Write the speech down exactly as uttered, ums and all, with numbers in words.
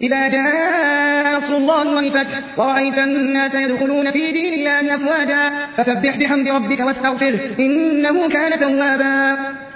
إذا جاء نصر الله والفتح ورأيت الناس يدخلون في دين الله أفواجا فسبح بحمد ربك واستغفره إنه كان توابا.